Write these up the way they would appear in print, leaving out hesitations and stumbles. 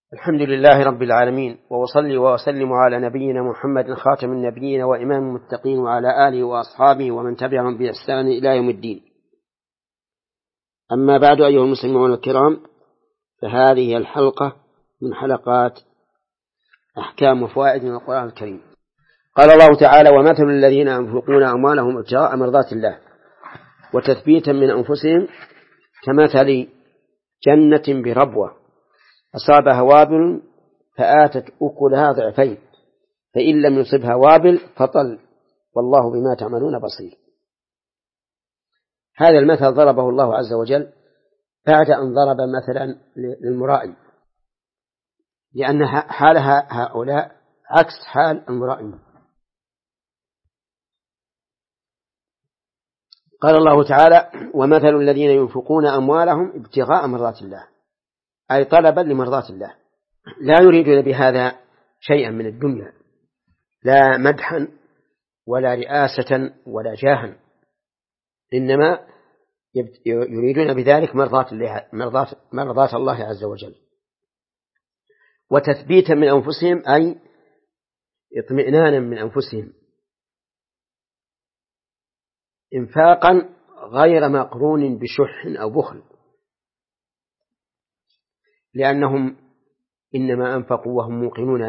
الحمد لله رب العالمين، وأصلي وأسلم على نبينا محمد خاتم النبيين وإمام المتقين وعلى آله وأصحابه ومن تبعهم بإحسان إلى يوم الدين. أما بعد، أيها المسلمون الكرام، فهذه الحلقة من حلقات أحكام وفوائد من القرآن الكريم. قال الله تعالى: ومثل الذين ينفقون أموالهم ابتغاء مرضات الله وتثبيتا من أنفسهم كمثل جنة بربوة أصابها وابل فآتت أكلها ضعفين فإن لم يصبها وابل فطل والله بما تعملون بصير. هذا المثل ضربه الله عز وجل بعد أن ضرب مثلا للمرائي، لأن حال هؤلاء عكس حال المرائي. قال الله تعالى: ومثل الذين ينفقون أموالهم ابتغاء مرضات الله، أي طلبا لمرضات الله، لا يريدون بهذا شيئا من الدنيا، لا مدحا ولا رئاسة ولا جاها، إنما يريدون بذلك مرضات الله عز وجل. وتثبيتا من أنفسهم، أي اطمئنانا من أنفسهم، إنفاقا غير مقرون بشح أو بخل، لأنهم إنما أنفقوا وهم موقنون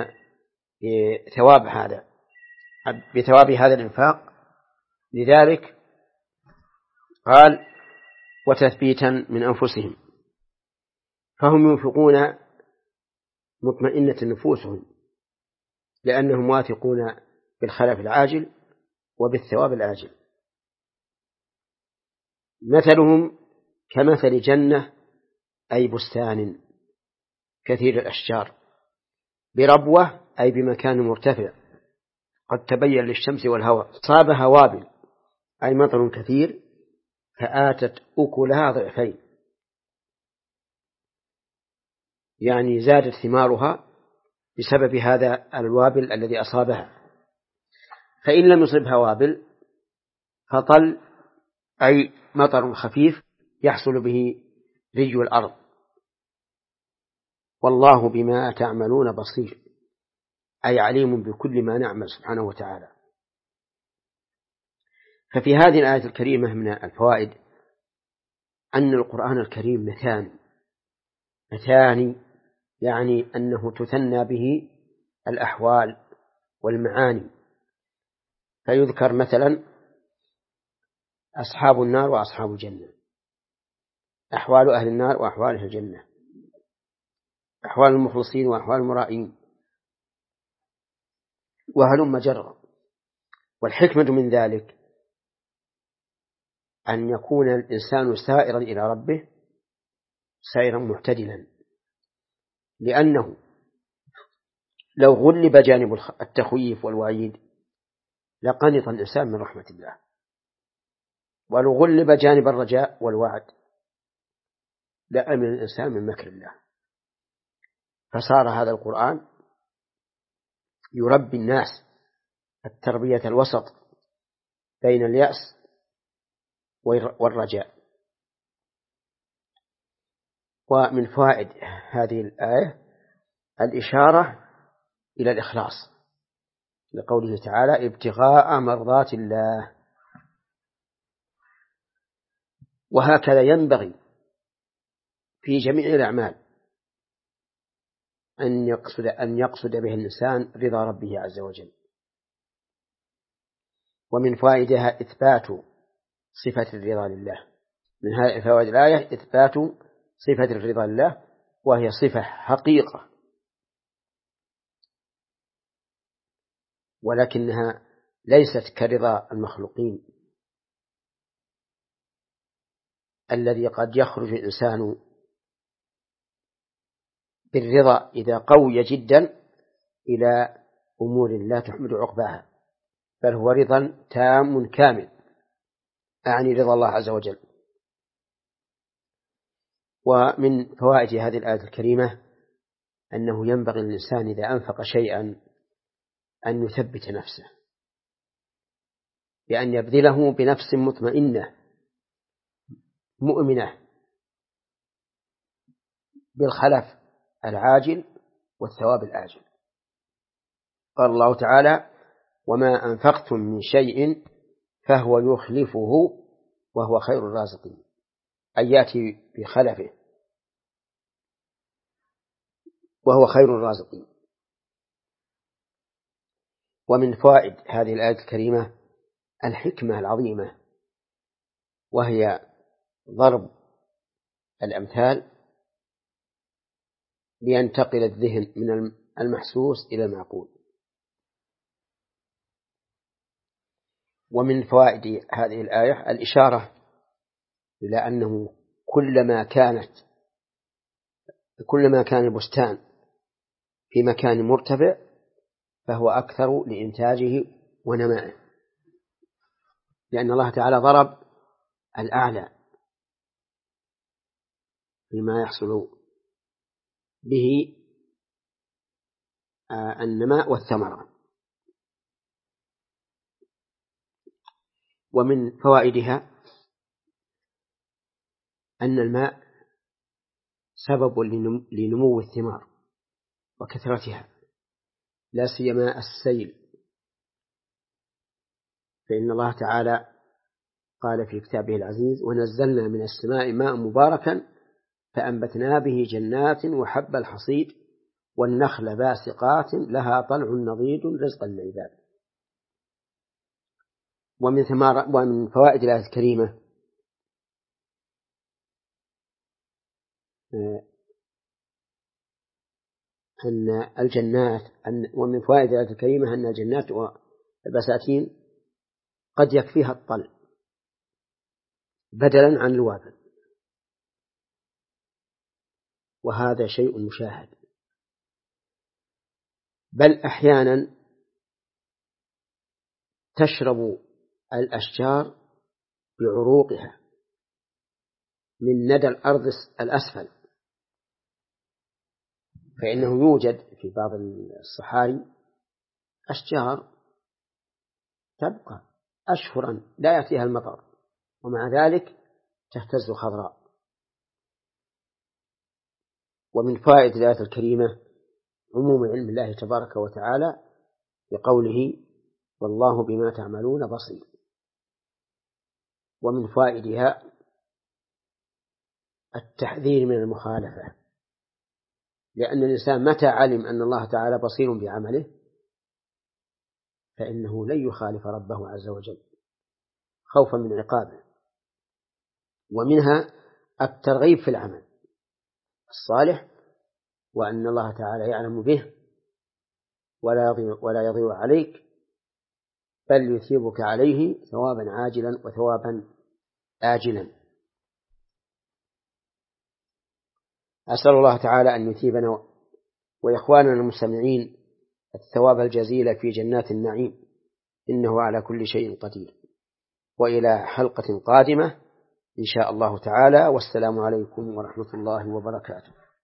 بثواب هذا الإنفاق. لذلك قال: وتثبيتا من أنفسهم، فهم ينفقون مطمئنة نفوسهم لأنهم واثقون بالخلف العاجل وبالثواب الآجل. مثلهم كمثل جنة، أي بستان كثير الأشجار، بربوة أي بمكان مرتفع قد تبين للشمس والهواء، صابها وابل أي مطر كثير فآتت أكلها ضعفين، يعني زادت ثمارها بسبب هذا الوابل الذي أصابها. فإن لم يصبها وابل فطل أي مطر خفيف يحصل به ري الأرض، والله بما تعملون بصير، أي عليم بكل ما نعمل سبحانه وتعالى. ففي هذه الآية الكريمة من الفوائد أن القرآن الكريم مثاني، يعني أنه تثنى به الأحوال والمعاني، فيذكر مثلا أصحاب النار وأصحاب الجنة، أحوال أهل النار وأحوال أهل الجنة، أحوال المخلصين وأحوال المرائين، وهلم جرا. والحكمة من ذلك أن يكون الإنسان سائرا إلى ربه سائرا معتدلا، لأنه لو غلب جانب التخويف والوعيد لقنط الإنسان من رحمة الله، ولو غلب جانب الرجاء والوعد لأمن الإنسان من مكر الله. فصار هذا القرآن يربي الناس التربية الوسط بين اليأس والرجاء. ومن فوائد هذه الآية الإشارة إلى الإخلاص، لقوله تعالى: ابتغاء مرضات الله. وهكذا ينبغي في جميع الأعمال أن يقصد به الإنسان رضا ربه عز وجل. ومن فوائدها إثبات صفة الرضا لله، من هذه فوائد الآية إثبات صفة الرضا لله، وهي صفة حقيقة، ولكنها ليست كرضا المخلوقين الذي قد يخرج الإنسان بالرضا إذا قوي جدا إلى أمور لا تحمد عقباها، بل هو رضا تام كامل، أعني رضا الله عز وجل. ومن فوائد هذه الآية الكريمة أنه ينبغي للإنسان إذا أنفق شيئا أن يثبت نفسه بأن يبذله بنفس مطمئنة مؤمنة بالخلف العاجل والثواب الآجل. قال الله تعالى: وما أنفقتم من شيء فهو يخلفه وهو خير الرازقين، أي يأتي بخلفه وهو خير الرازقين. ومن فوائد هذه الآية الكريمة الحكمة العظيمة، وهي ضرب الأمثال لينتقل الذهن من المحسوس إلى المعقول. ومن فوائد هذه الآية الإشارة إلى أنه كلما كان البستان في مكان مرتفع فهو أكثر لإنتاجه ونمائه، لأن الله تعالى ضرب الأعلى بما يحصل به النماء والثمرة. ومن فوائدها أن الماء سبب لنمو الثمار وكثرتها، لا سيما السيل، فإن الله تعالى قال في كتابه العزيز: ونزلنا من السماء ماء مباركا فأنبتنا به جنات وحب الحصيد والنخل باسقات لها طلع نضيد رزقا للعباد. ومن فوائد الآية الكريمة أن الجنات ومن فوائد الآية الكريمة أن الجنات والبساتين قد يكفيها الطل بدلا عن الوابل، وهذا شيء مشاهد، بل أحيانا تشرب الأشجار بعروقها من ندى الأرض الأسفل، فإنه يوجد في بعض الصحاري أشجار تبقى أشهرا لا يأتيها المطر ومع ذلك تهتز خضراء. ومن فوائد الآية الكريمة عموم علم الله تبارك وتعالى بقوله: والله بما تعملون بصير. ومن فوائدها التحذير من المخالفة، لأن الإنسان متى علم أن الله تعالى بصير بعمله فإنه لن يخالف ربه عز وجل خوفا من عقابه. ومنها الترغيب في العمل الصالح، وأن الله تعالى يعلم به ولا يضيع عليك، بل يثيبك عليه ثوابا عاجلا وثوابا آجلا. أسأل الله تعالى أن يثيبنا وإخواننا المستمعين الثواب الجزيل في جنات النعيم، إنه على كل شيء قدير. وإلى حلقة قادمة إن شاء الله تعالى، والسلام عليكم ورحمة الله وبركاته.